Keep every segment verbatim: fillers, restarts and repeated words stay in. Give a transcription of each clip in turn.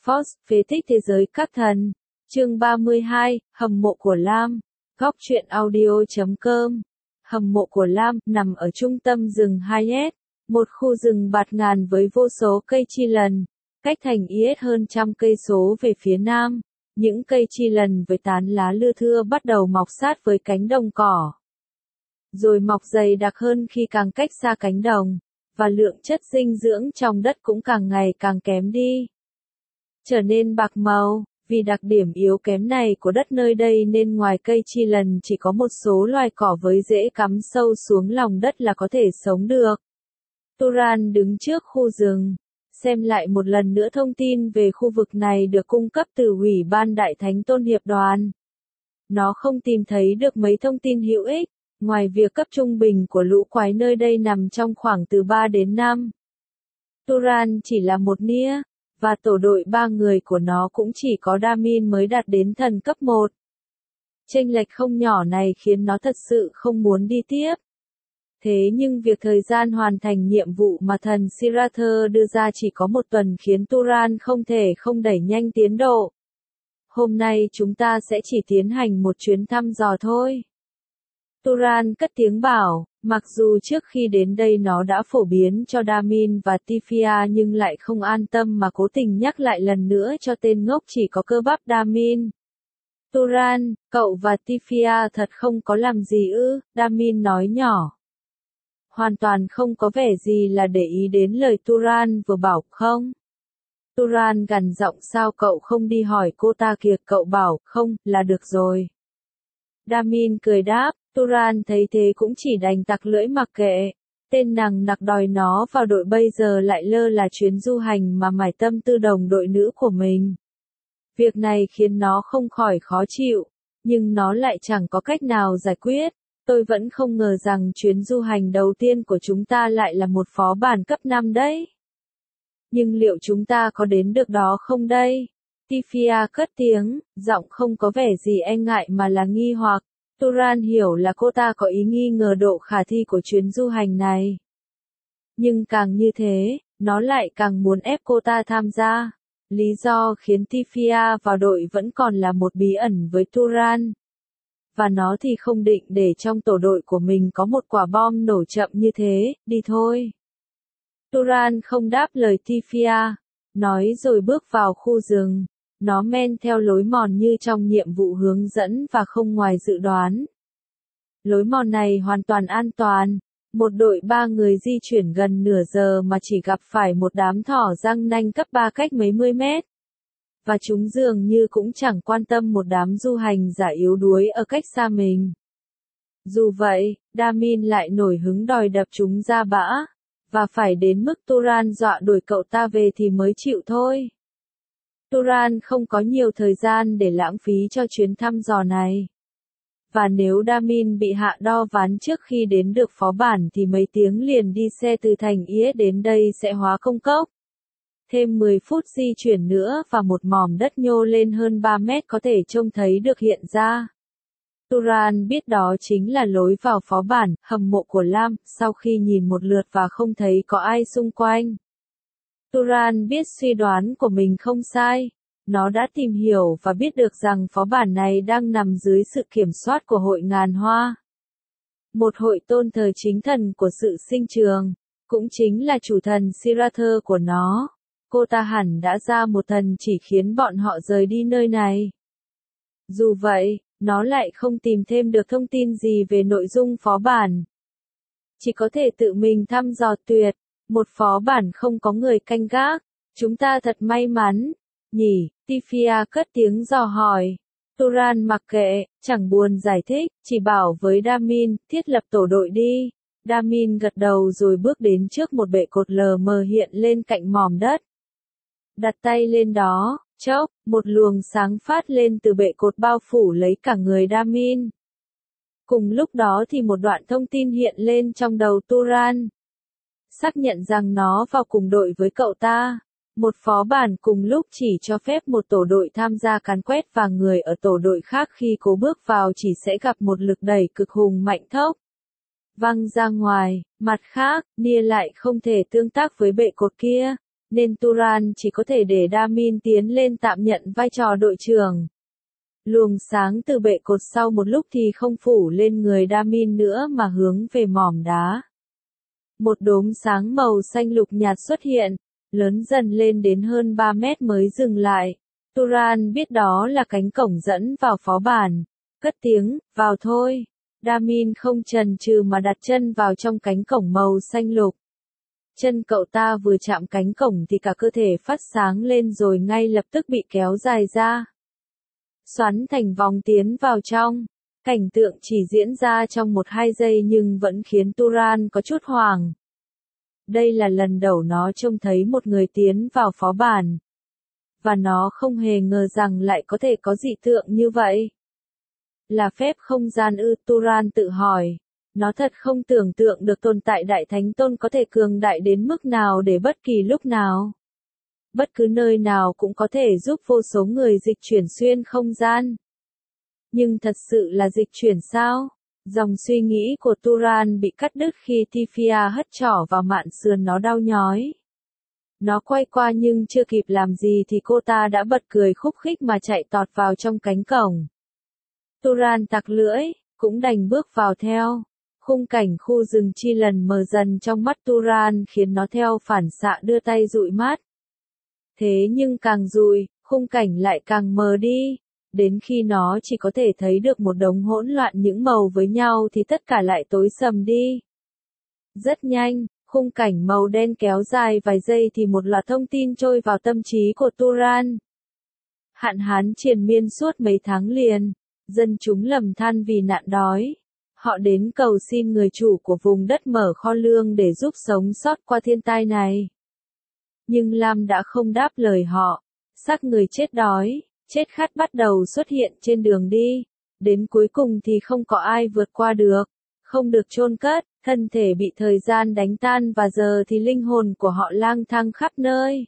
Force, phế tích thế giới các thần. Chương ba mươi hai, Hầm mộ của Lam. Góc truyện audio chấm com. Hầm mộ của Lam nằm ở trung tâm rừng Hayes, một khu rừng bạt ngàn với vô số cây chi lần, cách thành Is hơn trăm cây số về phía nam. Những cây chi lần với tán lá lưa thưa bắt đầu mọc sát với cánh đồng cỏ, rồi mọc dày đặc hơn khi càng cách xa cánh đồng, và lượng chất dinh dưỡng trong đất cũng càng ngày càng kém đi, trở nên bạc màu. Vì đặc điểm yếu kém này của đất nơi đây nên ngoài cây chi lần chỉ có một số loài cỏ với rễ cắm sâu xuống lòng đất là có thể sống được. Turan đứng trước khu rừng, xem lại một lần nữa thông tin về khu vực này được cung cấp từ Ủy ban Đại Thánh Tôn Hiệp Đoàn. Nó không tìm thấy được mấy thông tin hữu ích, ngoài việc cấp trung bình của lũ quái nơi đây nằm trong khoảng từ ba đến năm. Turan chỉ là một nia, và tổ đội ba người của nó cũng chỉ có Damin mới đạt đến thần cấp một. Chênh lệch không nhỏ này khiến nó thật sự không muốn đi tiếp. Thế nhưng việc thời gian hoàn thành nhiệm vụ mà thần Sirather đưa ra chỉ có một tuần khiến Turan không thể không đẩy nhanh tiến độ. Hôm nay chúng ta sẽ chỉ tiến hành một chuyến thăm dò thôi. Turan cất tiếng bảo, mặc dù trước khi đến đây nó đã phổ biến cho Damin và Tifia nhưng lại không an tâm mà cố tình nhắc lại lần nữa cho tên ngốc chỉ có cơ bắp Damin. Turan, cậu và Tifia thật không có làm gì ư? Damin nói nhỏ. Hoàn toàn không có vẻ gì là để ý đến lời Turan vừa bảo không? Turan gằn giọng, sao cậu không đi hỏi cô ta kìa? Cậu bảo, không, là được rồi. Damin cười đáp, Turan thấy thế cũng chỉ đành tặc lưỡi mặc kệ. Tên nằng nặc đòi nó vào đội bây giờ lại lơ là chuyến du hành mà mải tâm tư đồng đội nữ của mình. Việc này khiến nó không khỏi khó chịu, nhưng nó lại chẳng có cách nào giải quyết. Tôi vẫn không ngờ rằng chuyến du hành đầu tiên của chúng ta lại là một phó bản cấp năm đấy. Nhưng liệu chúng ta có đến được đó không đây? Tifia cất tiếng, giọng không có vẻ gì e ngại mà là nghi hoặc. Turan hiểu là cô ta có ý nghi ngờ độ khả thi của chuyến du hành này. Nhưng càng như thế, nó lại càng muốn ép cô ta tham gia. Lý do khiến Tifia vào đội vẫn còn là một bí ẩn với Turan. Và nó thì không định để trong tổ đội của mình có một quả bom nổ chậm như thế, đi thôi. Turan không đáp lời Tifia, nói rồi bước vào khu rừng. Nó men theo lối mòn như trong nhiệm vụ hướng dẫn và không ngoài dự đoán. Lối mòn này hoàn toàn an toàn. Một đội ba người di chuyển gần nửa giờ mà chỉ gặp phải một đám thỏ răng nanh cấp ba cách mấy mươi mét. Và chúng dường như cũng chẳng quan tâm một đám du hành giả yếu đuối ở cách xa mình. Dù vậy, Damin lại nổi hứng đòi đập chúng ra bã. Và phải đến mức Turan dọa đuổi cậu ta về thì mới chịu thôi. Turan không có nhiều thời gian để lãng phí cho chuyến thăm dò này. Và nếu Damin bị hạ đo ván trước khi đến được phó bản thì mấy tiếng liền đi xe từ thành Is đến đây sẽ hóa công cốc. Thêm mười phút di chuyển nữa và một mỏm đất nhô lên hơn ba mét có thể trông thấy được hiện ra. Turan biết đó chính là lối vào phó bản, hầm mộ của Lam, sau khi nhìn một lượt và không thấy có ai xung quanh. Turan biết suy đoán của mình không sai. Nó đã tìm hiểu và biết được rằng phó bản này đang nằm dưới sự kiểm soát của hội ngàn hoa. Một hội tôn thờ chính thần của sự sinh trường, cũng chính là chủ thần Sirather của nó. Cô ta hẳn đã ra một thần chỉ khiến bọn họ rời đi nơi này. Dù vậy, nó lại không tìm thêm được thông tin gì về nội dung phó bản. Chỉ có thể tự mình thăm dò. Tuyệt, một phó bản không có người canh gác. Chúng ta thật may mắn, nhỉ? Tifia cất tiếng dò hỏi. Turan mặc kệ, chẳng buồn giải thích, chỉ bảo với Damin, thiết lập tổ đội đi. Damin gật đầu rồi bước đến trước một bệ cột lờ mờ hiện lên cạnh mỏm đất. Đặt tay lên đó, chốc, một luồng sáng phát lên từ bệ cột bao phủ lấy cả người Damin. Cùng lúc đó thì một đoạn thông tin hiện lên trong đầu Turan. Xác nhận rằng nó vào cùng đội với cậu ta. Một phó bản cùng lúc chỉ cho phép một tổ đội tham gia càn quét và người ở tổ đội khác khi cố bước vào chỉ sẽ gặp một lực đẩy cực hùng mạnh thốc. Văng ra ngoài, mặt khác, Nia lại không thể tương tác với bệ cột kia. nên Turan chỉ có thể để Damin tiến lên tạm nhận vai trò đội trưởng. Luồng sáng từ bệ cột sau một lúc thì không phủ lên người Damin nữa mà hướng về mỏm đá. Một đốm sáng màu xanh lục nhạt xuất hiện, lớn dần lên đến hơn ba mét mới dừng lại. Turan biết đó là cánh cổng dẫn vào phó bản. Cất tiếng, vào thôi. Damin không chần chừ mà đặt chân vào trong cánh cổng màu xanh lục. Chân cậu ta vừa chạm cánh cổng thì cả cơ thể phát sáng lên rồi ngay lập tức bị kéo dài ra. Xoắn thành vòng tiến vào trong. Cảnh tượng chỉ diễn ra trong một hai giây nhưng vẫn khiến Turan có chút hoảng. Đây là lần đầu nó trông thấy một người tiến vào phó bản. Và nó không hề ngờ rằng lại có thể có dị tượng như vậy. Là phép không gian ư? Turan tự hỏi. Nó thật không tưởng tượng được tồn tại Đại Thánh Tôn có thể cường đại đến mức nào để bất kỳ lúc nào. Bất cứ nơi nào cũng có thể giúp vô số người dịch chuyển xuyên không gian. Nhưng thật sự là dịch chuyển sao? Dòng suy nghĩ của Turan bị cắt đứt khi Tifia hất trỏ vào mạn sườn nó đau nhói. Nó quay qua nhưng chưa kịp làm gì thì cô ta đã bật cười khúc khích mà chạy tọt vào trong cánh cổng. Turan tặc lưỡi, cũng đành bước vào theo. Khung cảnh khu rừng chi lần mờ dần trong mắt Turan khiến nó theo phản xạ đưa tay dụi mắt. Thế nhưng càng dụi, khung cảnh lại càng mờ đi. Đến khi nó chỉ có thể thấy được một đống hỗn loạn những màu với nhau thì tất cả lại tối sầm đi. Rất nhanh, khung cảnh màu đen kéo dài vài giây thì một loạt thông tin trôi vào tâm trí của Turan. Hạn hán triền miên suốt mấy tháng liền, dân chúng lầm than vì nạn đói. Họ đến cầu xin người chủ của vùng đất mở kho lương để giúp sống sót qua thiên tai này. Nhưng Lam đã không đáp lời họ. Xác người chết đói, chết khát bắt đầu xuất hiện trên đường đi. Đến cuối cùng thì không có ai vượt qua được. Không được chôn cất, thân thể bị thời gian đánh tan và giờ thì linh hồn của họ lang thang khắp nơi.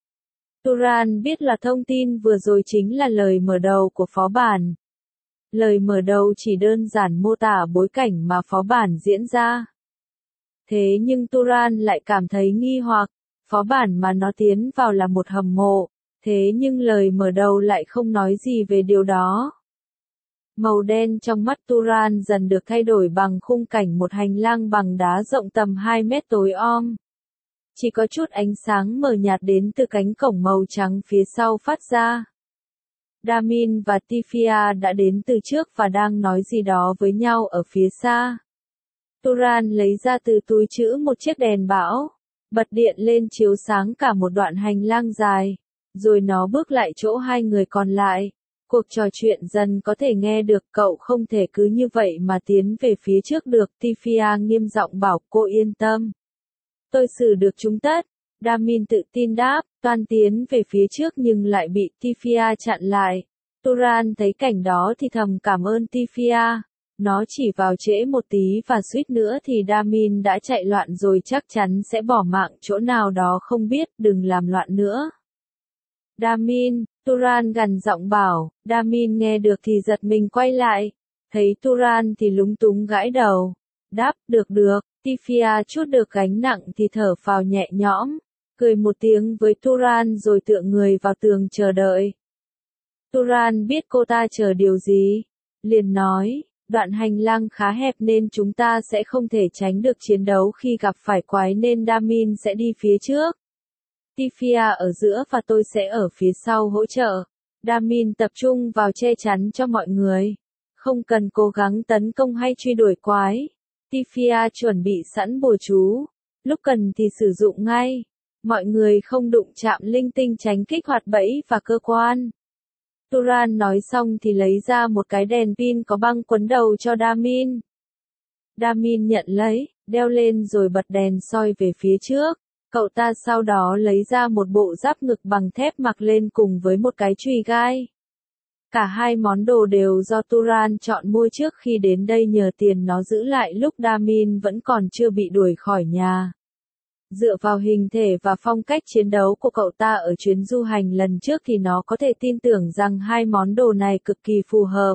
Turan biết là thông tin vừa rồi chính là lời mở đầu của phó bản. Lời mở đầu chỉ đơn giản mô tả bối cảnh mà phó bản diễn ra. Thế nhưng Turan lại cảm thấy nghi hoặc, phó bản mà nó tiến vào là một hầm mộ, thế nhưng lời mở đầu lại không nói gì về điều đó. Màu đen trong mắt Turan dần được thay đổi bằng khung cảnh một hành lang bằng đá rộng tầm hai mét tối om. Chỉ có chút ánh sáng mờ nhạt đến từ cánh cổng màu trắng phía sau phát ra. Damin và Tifia đã đến từ trước và đang nói gì đó với nhau ở phía xa. Turan lấy ra từ túi trữ một chiếc đèn bão, bật điện lên chiếu sáng cả một đoạn hành lang dài, rồi nó bước lại chỗ hai người còn lại. Cuộc trò chuyện dần có thể nghe được, cậu không thể cứ như vậy mà tiến về phía trước được. Tifia nghiêm giọng bảo cô yên tâm. Tôi xử được chúng tất. Damin tự tin đáp, toan tiến về phía trước nhưng lại bị Tifia chặn lại. Turan thấy cảnh đó thì thầm cảm ơn Tifia. Nó chỉ vào trễ một tí và suýt nữa thì Damin đã chạy loạn rồi, chắc chắn sẽ bỏ mạng chỗ nào đó không biết, đừng làm loạn nữa. Damin, Turan gằn giọng bảo. Damin nghe được thì giật mình quay lại. Thấy Turan thì lúng túng gãi đầu. Đáp, được được. Tifia chút được gánh nặng thì thở phào nhẹ nhõm. Cười một tiếng với Turan rồi tựa người vào tường chờ đợi. Turan biết cô ta chờ điều gì. Liền nói, đoạn hành lang khá hẹp nên chúng ta sẽ không thể tránh được chiến đấu khi gặp phải quái nên Damin sẽ đi phía trước. Tifia ở giữa và tôi sẽ ở phía sau hỗ trợ. Damin tập trung vào che chắn cho mọi người. Không cần cố gắng tấn công hay truy đuổi quái. Tifia chuẩn bị sẵn bùa chú. Lúc cần thì sử dụng ngay. Mọi người không đụng chạm linh tinh tránh kích hoạt bẫy và cơ quan. Turan nói xong thì lấy ra một cái đèn pin có băng quấn đầu cho Damin. Damin nhận lấy, đeo lên rồi bật đèn soi về phía trước. Cậu ta sau đó lấy ra một bộ giáp ngực bằng thép mặc lên cùng với một cái chùy gai. Cả hai món đồ đều do Turan chọn mua trước khi đến đây nhờ tiền nó giữ lại lúc Damin vẫn còn chưa bị đuổi khỏi nhà. Dựa vào hình thể và phong cách chiến đấu của cậu ta ở chuyến du hành lần trước thì nó có thể tin tưởng rằng hai món đồ này cực kỳ phù hợp.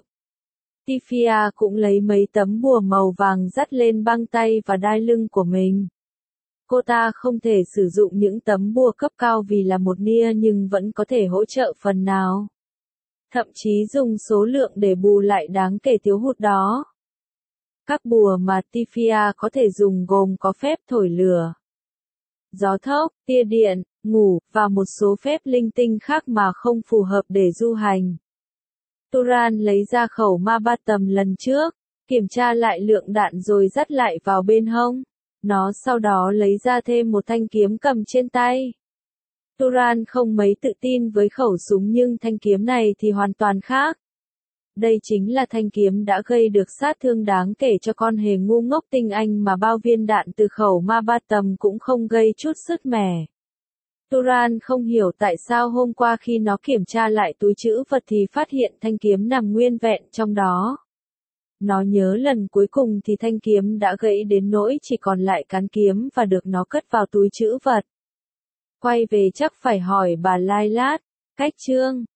Tifia cũng lấy mấy tấm bùa màu vàng dắt lên băng tay và đai lưng của mình. cô ta không thể sử dụng những tấm bùa cấp cao vì là một nia nhưng vẫn có thể hỗ trợ phần nào. Thậm chí dùng số lượng để bù lại đáng kể thiếu hụt đó. Các bùa mà Tifia có thể dùng gồm có phép thổi lửa, gió thốc, tia điện, ngủ, và một số phép linh tinh khác mà không phù hợp để du hành. Turan lấy ra khẩu ma ba tầm lần trước, kiểm tra lại lượng đạn rồi dắt lại vào bên hông. Nó sau đó lấy ra thêm một thanh kiếm cầm trên tay. Turan không mấy tự tin với khẩu súng nhưng thanh kiếm này thì hoàn toàn khác. Đây chính là thanh kiếm đã gây được sát thương đáng kể cho con hề ngu ngốc tinh anh mà bao viên đạn từ khẩu ma ba tầm cũng không gây chút sứt mẻ. Turan không hiểu tại sao hôm qua khi nó kiểm tra lại túi trữ vật thì phát hiện thanh kiếm nằm nguyên vẹn trong đó. Nó nhớ lần cuối cùng thì thanh kiếm đã gãy đến nỗi chỉ còn lại cán kiếm và được nó cất vào túi trữ vật. Quay về chắc phải hỏi bà Lai Lát, cách chương.